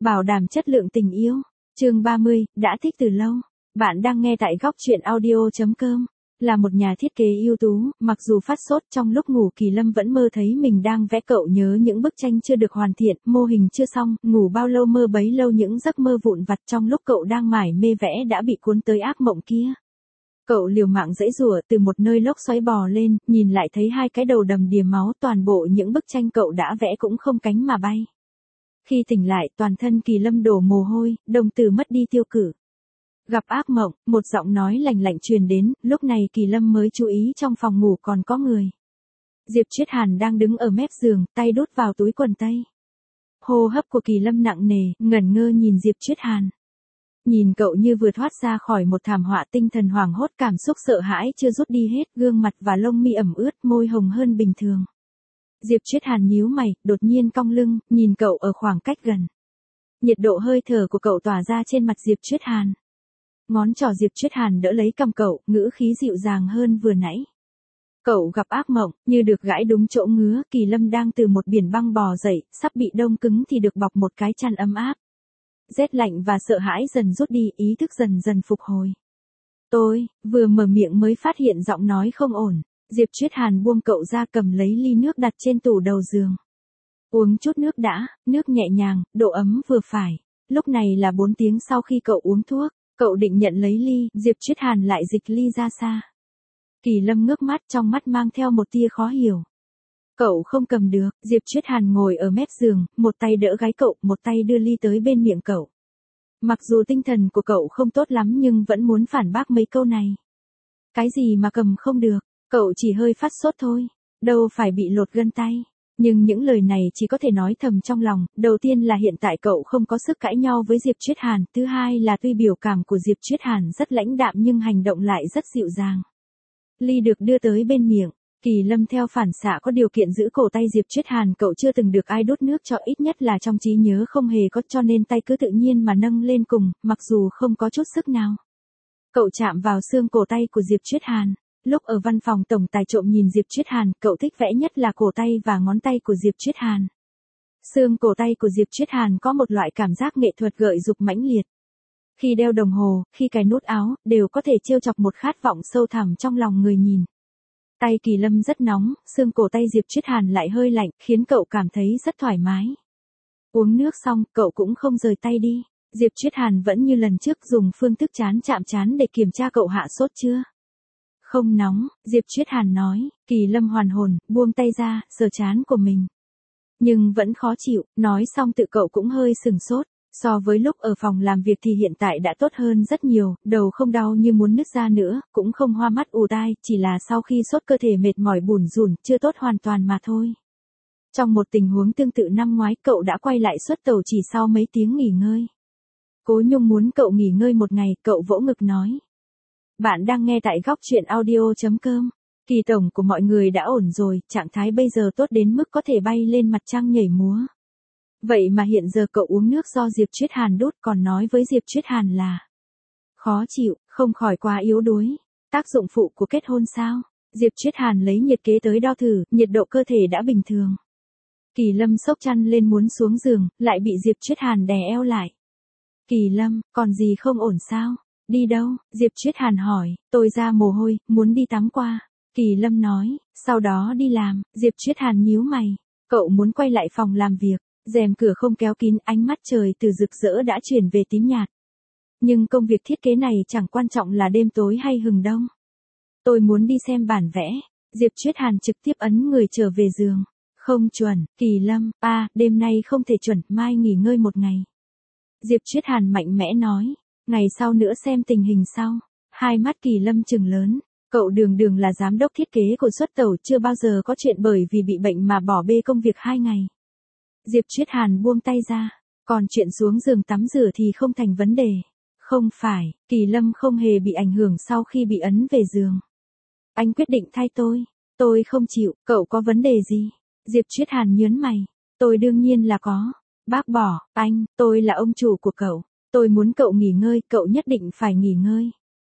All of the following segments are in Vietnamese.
Bảo đảm chất lượng tình yêu. Chương 30, đã thích từ lâu. Bạn đang nghe tại góc truyện audio.com. Là một nhà thiết kế ưu tú, mặc dù phát sốt trong lúc ngủ Kỳ Lâm vẫn mơ thấy mình đang vẽ. Cậu nhớ những bức tranh chưa được hoàn thiện, mô hình chưa xong, ngủ bao lâu mơ bấy lâu những giấc mơ vụn vặt trong lúc cậu đang mải mê vẽ đã bị cuốn tới ác mộng kia. Cậu liều mạng giãy giụa từ một nơi lốc xoáy bò lên, nhìn lại thấy hai cái đầu đầm đìa máu, toàn bộ những bức tranh cậu đã vẽ cũng không cánh mà bay. Khi tỉnh lại, toàn thân Kỳ Lâm đổ mồ hôi, đồng tử mất đi tiêu cử. Gặp ác mộng, một giọng nói lạnh lạnh truyền đến, lúc này Kỳ Lâm mới chú ý trong phòng ngủ còn có người. Diệp Triết Hàn đang đứng ở mép giường, tay đút vào túi quần tây. Hô hấp của Kỳ Lâm nặng nề, ngẩn ngơ nhìn Diệp Triết Hàn. Nhìn cậu như vừa thoát ra khỏi một thảm họa, tinh thần hoảng hốt, cảm xúc sợ hãi chưa rút đi hết, gương mặt và lông mi ẩm ướt, môi hồng hơn bình thường. Diệp Triết Hàn nhíu mày, đột nhiên cong lưng, nhìn cậu ở khoảng cách gần. Nhiệt độ hơi thở của cậu tỏa ra trên mặt Diệp Triết Hàn. Ngón trỏ Diệp Triết Hàn đỡ lấy cằm cậu, ngữ khí dịu dàng hơn vừa nãy. Cậu gặp ác mộng, như được gãi đúng chỗ ngứa. Kỳ Lâm đang từ một biển băng bò dậy, sắp bị đông cứng thì được bọc một cái chăn ấm áp. Rét lạnh và sợ hãi dần rút đi, ý thức dần dần phục hồi. Tôi, vừa mở miệng mới phát hiện giọng nói không ổn. Diệp Triết Hàn buông cậu ra, cầm lấy ly nước đặt trên tủ đầu giường. Uống chút nước đã, nước nhẹ nhàng, độ ấm vừa phải. Lúc này là 4 tiếng sau khi cậu uống thuốc, cậu định nhận lấy ly, Diệp Triết Hàn lại dịch ly ra xa. Kỳ Lâm ngước mắt, trong mắt mang theo một tia khó hiểu. Cậu không cầm được. Diệp Triết Hàn ngồi ở mép giường, một tay đỡ gáy cậu, một tay đưa ly tới bên miệng cậu. Mặc dù tinh thần của cậu không tốt lắm nhưng vẫn muốn phản bác mấy câu này. Cái gì mà cầm không được, cậu chỉ hơi phát sốt thôi, đâu phải bị lột gân tay. Nhưng những lời này chỉ có thể nói thầm trong lòng. Đầu tiên là hiện tại cậu không có sức cãi nhau với Diệp Triết Hàn. Thứ hai là tuy biểu cảm của Diệp Triết Hàn rất lãnh đạm nhưng hành động lại rất dịu dàng. Ly được đưa tới bên miệng. Kỳ Lâm theo phản xạ có điều kiện giữ cổ tay Diệp Triết Hàn. Cậu chưa từng được ai đút nước cho, ít nhất là trong trí nhớ không hề có, cho nên tay cứ tự nhiên mà nâng lên cùng, mặc dù không có chút sức nào. Cậu chạm vào xương cổ tay của Diệp Triết Hàn. Lúc ở văn phòng tổng tài trộm nhìn Diệp Triết Hàn, cậu thích vẽ nhất là cổ tay và ngón tay của Diệp Triết Hàn. Xương cổ tay của Diệp Triết Hàn có một loại cảm giác nghệ thuật gợi dục mãnh liệt. Khi đeo đồng hồ, khi cài nút áo, đều có thể trêu chọc một khát vọng sâu thẳm trong lòng người nhìn. Tay Kỳ Lâm rất nóng, xương cổ tay Diệp Triết Hàn lại hơi lạnh, khiến cậu cảm thấy rất thoải mái. Uống nước xong, cậu cũng không rời tay đi. Diệp Triết Hàn vẫn như lần trước dùng phương thức chán chạm chán để kiểm tra cậu hạ sốt chưa. Không nóng, Diệp Triết Hàn nói. Kỳ Lâm hoàn hồn, buông tay ra, sờ trán của mình. Nhưng vẫn khó chịu, nói xong tự cậu cũng hơi sừng sốt. So với lúc ở phòng làm việc thì hiện tại đã tốt hơn rất nhiều, đầu không đau như muốn nứt ra nữa, cũng không hoa mắt ù tai, chỉ là sau khi sốt cơ thể mệt mỏi bủn rủn, chưa tốt hoàn toàn mà thôi. Trong một tình huống tương tự năm ngoái, cậu đã quay lại xuất tàu chỉ sau mấy tiếng nghỉ ngơi. Cố Nhung muốn cậu nghỉ ngơi một ngày, cậu vỗ ngực nói. Bạn đang nghe tại góc truyện audio.com. Kỳ tổng của mọi người đã ổn rồi, trạng thái bây giờ tốt đến mức có thể bay lên mặt trăng nhảy múa. Vậy mà hiện giờ cậu uống nước do Diệp Triết Hàn đút, còn nói với Diệp Triết Hàn là khó chịu, không khỏi quá yếu đuối. Tác dụng phụ của kết hôn sao? Diệp Triết Hàn lấy nhiệt kế tới đo thử, nhiệt độ cơ thể đã bình thường. Kỳ Lâm xốc chăn lên muốn xuống giường, lại bị Diệp Triết Hàn đè eo lại. Kỳ Lâm, còn gì không ổn sao? Đi đâu? Diệp Triết Hàn hỏi. Tôi ra mồ hôi, muốn đi tắm qua. Kỳ Lâm nói, sau đó đi làm. Diệp Triết Hàn nhíu mày. Cậu muốn quay lại phòng làm việc. Rèm cửa không kéo kín, ánh mắt trời từ rực rỡ đã chuyển về tím nhạt. Nhưng công việc thiết kế này chẳng quan trọng là đêm tối hay hừng đông. Tôi muốn đi xem bản vẽ. Diệp Triết Hàn trực tiếp ấn người trở về giường. Không chuẩn. Kỳ Lâm, đêm nay không thể chuẩn, mai nghỉ ngơi một ngày. Diệp Triết Hàn mạnh mẽ nói. Ngày sau nữa xem tình hình sau. Hai mắt Kỳ Lâm trừng lớn. Cậu đường đường là giám đốc thiết kế của xuất tàu, chưa bao giờ có chuyện bởi vì bị bệnh mà bỏ bê công việc 2 ngày. Diệp Triết Hàn buông tay ra. Còn chuyện xuống giường tắm rửa thì không thành vấn đề. Không phải, Kỳ Lâm không hề bị ảnh hưởng sau khi bị ấn về giường. Anh quyết định thay tôi. Tôi không chịu, cậu có vấn đề gì? Diệp Triết Hàn nhớn mày. Tôi đương nhiên là có. Bác bỏ, anh, tôi là ông chủ của cậu. Tôi muốn cậu nghỉ ngơi, cậu nhất định phải nghỉ ngơi.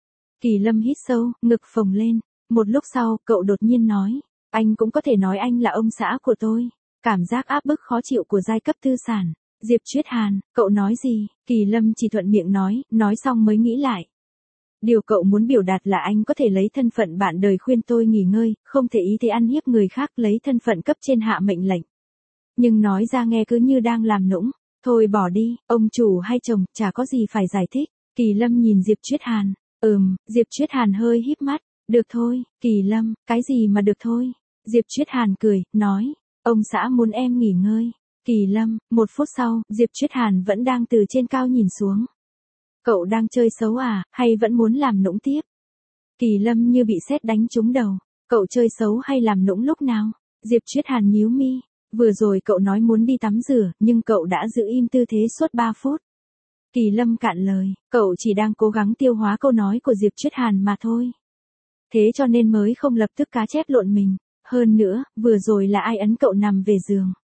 Kỳ Lâm hít sâu, ngực phồng lên. Một lúc sau, cậu đột nhiên nói. Anh cũng có thể nói anh là ông xã của tôi. Cảm giác áp bức khó chịu của giai cấp tư sản. Diệp Chuyết Hàn, cậu nói gì? Kỳ Lâm chỉ thuận miệng nói xong mới nghĩ lại. Điều cậu muốn biểu đạt là anh có thể lấy thân phận bạn đời khuyên tôi nghỉ ngơi, không thể ý thế ăn hiếp người khác, lấy thân phận cấp trên hạ mệnh lệnh. Nhưng nói ra nghe cứ như đang làm nũng. Thôi bỏ đi, ông chủ hay chồng, chả có gì phải giải thích. Kỳ Lâm nhìn Diệp Chuyết Hàn. Diệp Chuyết Hàn hơi híp mắt. Được thôi, Kỳ Lâm, cái gì mà được thôi. Diệp Chuyết Hàn cười, nói. Ông xã muốn em nghỉ ngơi. Kỳ Lâm, 1 phút sau, Diệp Chuyết Hàn vẫn đang từ trên cao nhìn xuống. Cậu đang chơi xấu à, hay vẫn muốn làm nũng tiếp? Kỳ Lâm như bị sét đánh trúng đầu. Cậu chơi xấu hay làm nũng lúc nào? Diệp Chuyết Hàn nhíu mi. Vừa rồi cậu nói muốn đi tắm rửa, nhưng cậu đã giữ im tư thế suốt 3 phút. Kỳ Lâm cạn lời, cậu chỉ đang cố gắng tiêu hóa câu nói của Diệp Chuyết Hàn mà thôi. Thế cho nên mới không lập tức cá chép lộn mình. Hơn nữa, vừa rồi là ai ấn cậu nằm về giường?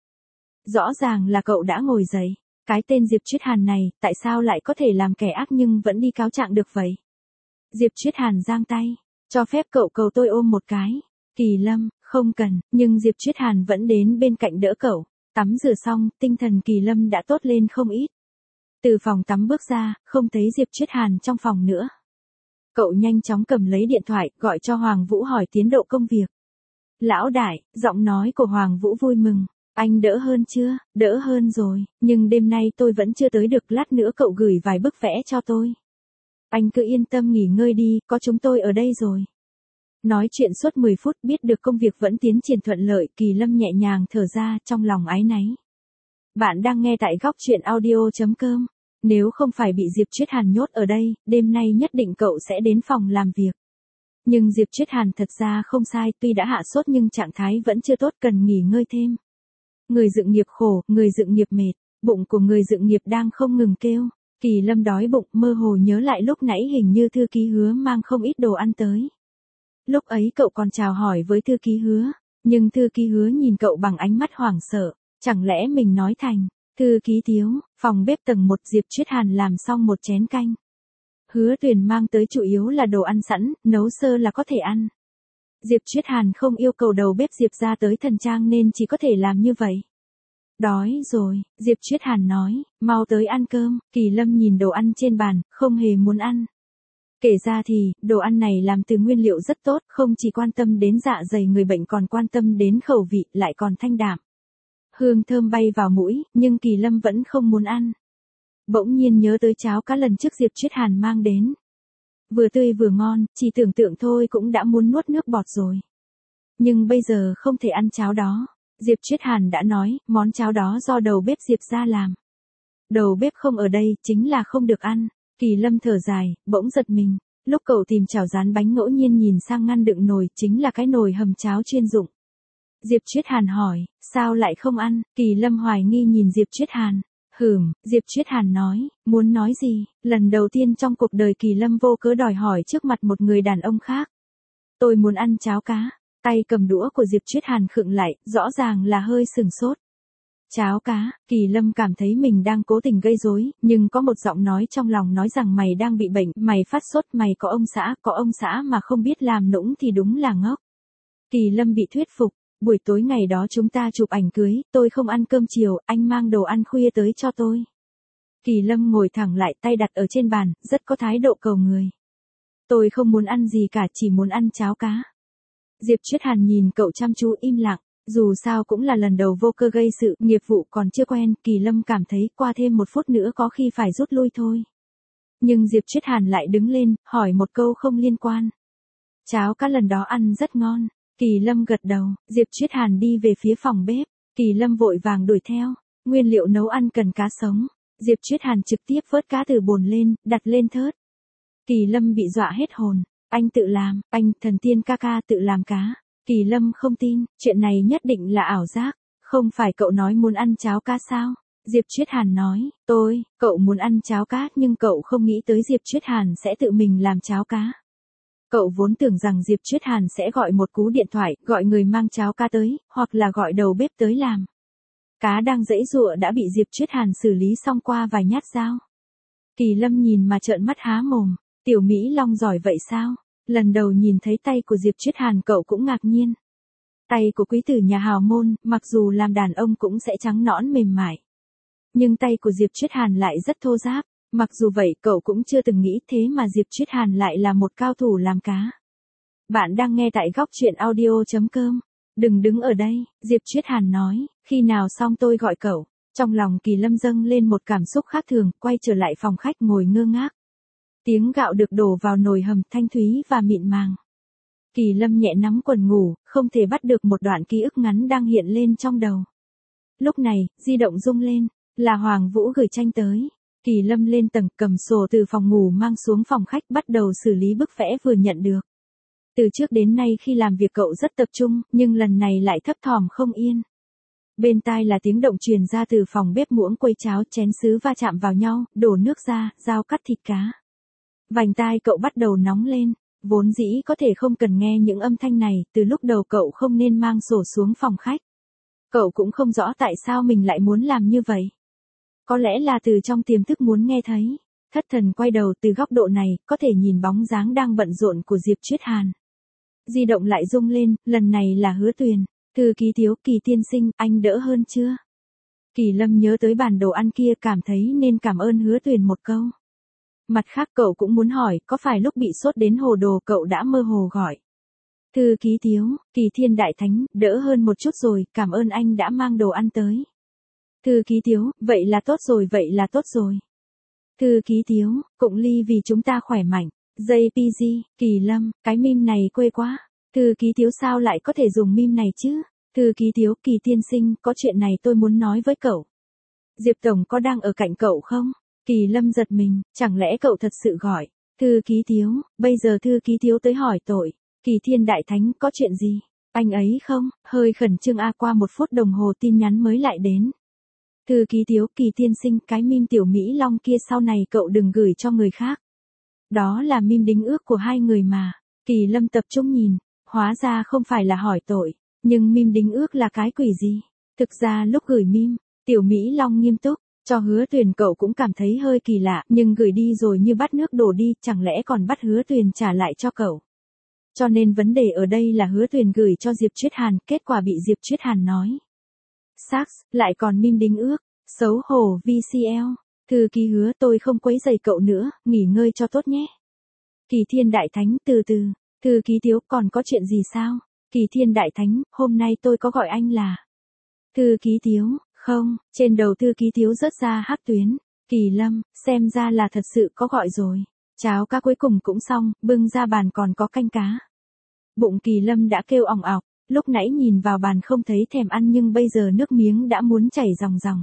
Rõ ràng là cậu đã ngồi dậy. Cái tên Diệp Chuyết Hàn này, tại sao lại có thể làm kẻ ác nhưng vẫn đi cáo trạng được vậy? Diệp Chuyết Hàn giang tay, cho phép cậu cầu tôi ôm một cái. Kỳ Lâm, không cần, nhưng Diệp Chuyết Hàn vẫn đến bên cạnh đỡ cậu. Tắm rửa xong, tinh thần Kỳ Lâm đã tốt lên không ít. Từ phòng tắm bước ra, không thấy Diệp Chuyết Hàn trong phòng nữa. Cậu nhanh chóng cầm lấy điện thoại, gọi cho Hoàng Vũ hỏi tiến độ công việc. Lão đại, giọng nói của Hoàng Vũ vui mừng. Anh đỡ hơn chưa? Đỡ hơn rồi, nhưng đêm nay tôi vẫn chưa tới được, lát nữa cậu gửi vài bức vẽ cho tôi. Anh cứ yên tâm nghỉ ngơi đi, có chúng tôi ở đây rồi. Nói chuyện suốt 10 phút biết được công việc vẫn tiến triển thuận lợi, Kỳ Lâm nhẹ nhàng thở ra trong lòng áy náy. Bạn đang nghe tại góc truyện audio.com. Nếu không phải bị Diệp Chuyết Hàn nhốt ở đây, đêm nay nhất định cậu sẽ đến phòng làm việc. Nhưng Diệp Chuyết Hàn thật ra không sai, tuy đã hạ sốt nhưng trạng thái vẫn chưa tốt, cần nghỉ ngơi thêm. Người dựng nghiệp khổ, người dựng nghiệp mệt, bụng của người dựng nghiệp đang không ngừng kêu. Kỳ Lâm đói bụng, mơ hồ nhớ lại lúc nãy hình như thư ký Hứa mang không ít đồ ăn tới. Lúc ấy cậu còn chào hỏi với thư ký Hứa, nhưng thư ký Hứa nhìn cậu bằng ánh mắt hoảng sợ, chẳng lẽ mình nói thành, thư ký thiếu, phòng bếp tầng 1 Diệp Chuyết Hàn làm xong một chén canh. Hứa Tuyền mang tới chủ yếu là đồ ăn sẵn, nấu sơ là có thể ăn. Diệp Chuyết Hàn không yêu cầu đầu bếp Diệp ra tới Thần Trang nên chỉ có thể làm như vậy. Đói rồi, Diệp Chuyết Hàn nói, mau tới ăn cơm. Kỳ Lâm nhìn đồ ăn trên bàn, không hề muốn ăn. Kể ra thì, đồ ăn này làm từ nguyên liệu rất tốt, không chỉ quan tâm đến dạ dày người bệnh còn quan tâm đến khẩu vị, lại còn thanh đạm. Hương thơm bay vào mũi, nhưng Kỳ Lâm vẫn không muốn ăn. Bỗng nhiên nhớ tới cháo cá lần trước Diệp Chuyết Hàn mang đến. Vừa tươi vừa ngon, chỉ tưởng tượng thôi cũng đã muốn nuốt nước bọt rồi. Nhưng bây giờ không thể ăn cháo đó. Diệp Chuyết Hàn đã nói, món cháo đó do đầu bếp Diệp ra làm. Đầu bếp không ở đây, chính là không được ăn. Kỳ Lâm thở dài, bỗng giật mình. Lúc cậu tìm chảo rán bánh ngẫu nhiên nhìn sang ngăn đựng nồi, chính là cái nồi hầm cháo chuyên dụng. Diệp Chuyết Hàn hỏi, sao lại không ăn? Kỳ Lâm hoài nghi nhìn Diệp Chuyết Hàn. Diệp Chuyết Hàn nói, muốn nói gì? Lần đầu tiên trong cuộc đời Kỳ Lâm vô cớ đòi hỏi trước mặt một người đàn ông khác. Tôi muốn ăn cháo cá. Tay cầm đũa của Diệp Chuyết Hàn khựng lại, rõ ràng là hơi sừng sốt. Cháo cá, Kỳ Lâm cảm thấy mình đang cố tình gây rối, nhưng có một giọng nói trong lòng nói rằng mày đang bị bệnh, mày phát sốt, mày có ông xã mà không biết làm nũng thì đúng là ngốc. Kỳ Lâm bị thuyết phục, buổi tối ngày đó chúng ta chụp ảnh cưới, tôi không ăn cơm chiều, anh mang đồ ăn khuya tới cho tôi. Kỳ Lâm ngồi thẳng lại, tay đặt ở trên bàn, rất có thái độ cầu người. Tôi không muốn ăn gì cả, chỉ muốn ăn cháo cá. Diệp Chuyết Hàn nhìn cậu chăm chú im lặng, dù sao cũng là lần đầu vô cơ gây sự, nghiệp vụ còn chưa quen, Kỳ Lâm cảm thấy qua thêm 1 phút nữa có khi phải rút lui thôi. Nhưng Diệp Chuyết Hàn lại đứng lên, hỏi một câu không liên quan. Cháo cá lần đó ăn rất ngon. Kỳ Lâm gật đầu, Diệp Chuyết Hàn đi về phía phòng bếp, Kỳ Lâm vội vàng đuổi theo, nguyên liệu nấu ăn cần cá sống. Diệp Chuyết Hàn trực tiếp vớt cá từ bồn lên, đặt lên thớt. Kỳ Lâm bị dọa hết hồn. Anh tự làm, anh, thần tiên ca ca tự làm cá. Kỳ Lâm không tin, chuyện này nhất định là ảo giác. Không phải cậu nói muốn ăn cháo cá sao? Diệp Chuyết Hàn nói, cậu muốn ăn cháo cá nhưng cậu không nghĩ tới Diệp Chuyết Hàn sẽ tự mình làm cháo cá. Cậu vốn tưởng rằng Diệp Chuyết Hàn sẽ gọi một cú điện thoại, gọi người mang cháo cá tới, hoặc là gọi đầu bếp tới làm. Cá đang giãy giụa đã bị Diệp Chuyết Hàn xử lý xong qua vài nhát dao. Kỳ Lâm nhìn mà trợn mắt há mồm. Tiểu Mỹ Long giỏi vậy sao? Lần đầu nhìn thấy tay của Diệp Chuyết Hàn cậu cũng ngạc nhiên. Tay của quý tử nhà hào môn, mặc dù làm đàn ông cũng sẽ trắng nõn mềm mại. nhưng tay của Diệp Triết Hàn lại rất thô ráp. Mặc dù vậy cậu cũng chưa từng nghĩ thế mà Diệp Triết Hàn lại là một cao thủ làm cá. Bạn đang nghe tại góc truyện audio.com. Đừng đứng ở đây, Diệp Triết Hàn nói, khi nào xong tôi gọi cậu. Trong lòng Kỳ Lâm dâng lên một cảm xúc khác thường, quay trở lại phòng khách ngồi ngơ ngác. Tiếng gạo được đổ vào nồi hầm thanh thúy và mịn màng. Kỳ Lâm nhẹ nắm quần ngủ, không thể bắt được một đoạn ký ức ngắn đang hiện lên trong đầu. Lúc này, di động rung lên, là Hoàng Vũ gửi tranh tới. Kỳ Lâm lên tầng cầm sổ từ phòng ngủ mang xuống phòng khách bắt đầu xử lý bức vẽ vừa nhận được. Từ trước đến nay khi làm việc cậu rất tập trung, nhưng lần này lại thấp thỏm không yên. Bên tai là tiếng động truyền ra từ phòng bếp, muỗng quấy cháo chén sứ va chạm vào nhau, đổ nước ra, dao cắt thịt cá. Vành tai cậu bắt đầu nóng lên, vốn dĩ có thể không cần nghe những âm thanh này, từ lúc đầu cậu không nên mang sổ xuống phòng khách. Cậu cũng không rõ tại sao mình lại muốn làm như vậy. Có lẽ là từ trong tiềm thức muốn nghe thấy. Thất thần quay đầu, từ góc độ này, có thể nhìn bóng dáng đang bận rộn của Diệp Triết Hàn. Di động lại rung lên, lần này là Hứa Tuyền. Thư ký Thiếu, Kỳ tiên sinh, anh đỡ hơn chưa? Kỳ Lâm nhớ tới bản đồ ăn kia, cảm thấy nên cảm ơn Hứa Tuyền một câu. Mặt khác cậu cũng muốn hỏi, có phải lúc bị sốt đến hồ đồ cậu đã mơ hồ gọi. Thư ký Thiếu, Kỳ Thiên Đại Thánh, đỡ hơn một chút rồi, cảm ơn anh đã mang đồ ăn tới. Thư ký Thiếu, vậy là tốt rồi, vậy là tốt rồi. Thư ký Thiếu, Cụng Ly vì chúng ta khỏe mạnh. JPG, Kỳ Lâm, cái meme này quê quá. Thư ký Thiếu sao lại có thể dùng meme này chứ? Thư ký Thiếu, Kỳ tiên sinh, có chuyện này tôi muốn nói với cậu. Diệp Tổng có đang ở cạnh cậu không? Kỳ Lâm giật mình, chẳng lẽ cậu thật sự gọi. Thư ký Thiếu, bây giờ Thư ký Thiếu tới hỏi tội. Kỳ Thiên Đại Thánh, có chuyện gì? Anh ấy không? Hơi khẩn trương qua 1 phút đồng hồ tin nhắn mới lại đến. Thư ký Thiếu, Kỳ tiên sinh, cái meme tiểu Mỹ Long kia sau này cậu đừng gửi cho người khác. Đó là meme đính ước của hai người mà. Kỳ Lâm tập trung nhìn, hóa ra không phải là hỏi tội, nhưng meme đính ước là cái quỷ gì? Thực ra lúc gửi meme, tiểu Mỹ Long nghiêm túc, cho Hứa Tuyền cậu cũng cảm thấy hơi kỳ lạ, nhưng gửi đi rồi như bắt nước đổ đi, chẳng lẽ còn bắt Hứa Tuyền trả lại cho cậu. Cho nên vấn đề ở đây là Hứa Tuyền gửi cho Diệp Triết Hàn, kết quả bị Diệp Triết Hàn nói. Sax, lại còn meme đính ước, xấu hổ VCL. Thư ký Hứa, tôi không quấy rầy cậu nữa, nghỉ ngơi cho tốt nhé. Kỳ Thiên Đại Thánh, từ từ. Thư ký Thiếu, còn có chuyện gì sao? Kỳ Thiên Đại Thánh, hôm nay tôi có gọi anh là. Thư ký Thiếu, không, trên đầu Thư ký Thiếu rớt ra hắc tuyến. Kỳ Lâm, xem ra là thật sự có gọi rồi. Cháo cá cuối cùng cũng xong, bưng ra bàn còn có canh cá. Bụng Kỳ Lâm đã kêu ỏng ọc, lúc nãy nhìn vào bàn không thấy thèm ăn nhưng bây giờ nước miếng đã muốn chảy ròng ròng.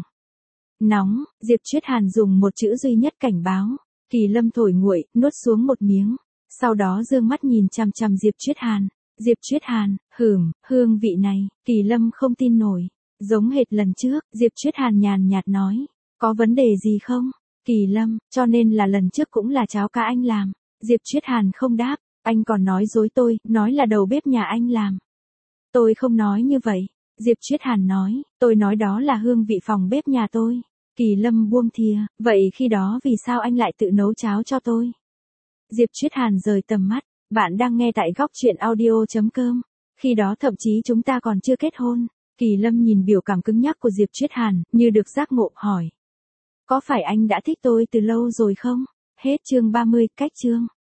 Nóng, Diệp Triết Hàn dùng một chữ duy nhất cảnh báo. Kỳ Lâm thổi nguội, nuốt xuống một miếng. Sau đó dương mắt nhìn chằm chằm Diệp Triết Hàn. Diệp Triết Hàn, hương vị này, Kỳ Lâm không tin nổi. Giống hệt lần trước, Diệp Triết Hàn nhàn nhạt nói. Có vấn đề gì không? Kỳ Lâm, cho nên là lần trước cũng là cháo cá anh làm. Diệp Triết Hàn không đáp, anh còn nói dối tôi, nói là đầu bếp nhà anh làm. Tôi không nói như vậy. Diệp Triết Hàn nói, tôi nói đó là hương vị phòng bếp nhà tôi. Kỳ Lâm buông thìa, vậy khi đó vì sao anh lại tự nấu cháo cho tôi? Diệp Triết Hàn rời tầm mắt, bạn đang nghe tại góc truyện audio.com. Khi đó thậm chí chúng ta còn chưa kết hôn. Kỳ Lâm nhìn biểu cảm cứng nhắc của Diệp Triết Hàn, như được giác ngộ hỏi. Có phải anh đã thích tôi từ lâu rồi không? Hết chương 30, cách chương.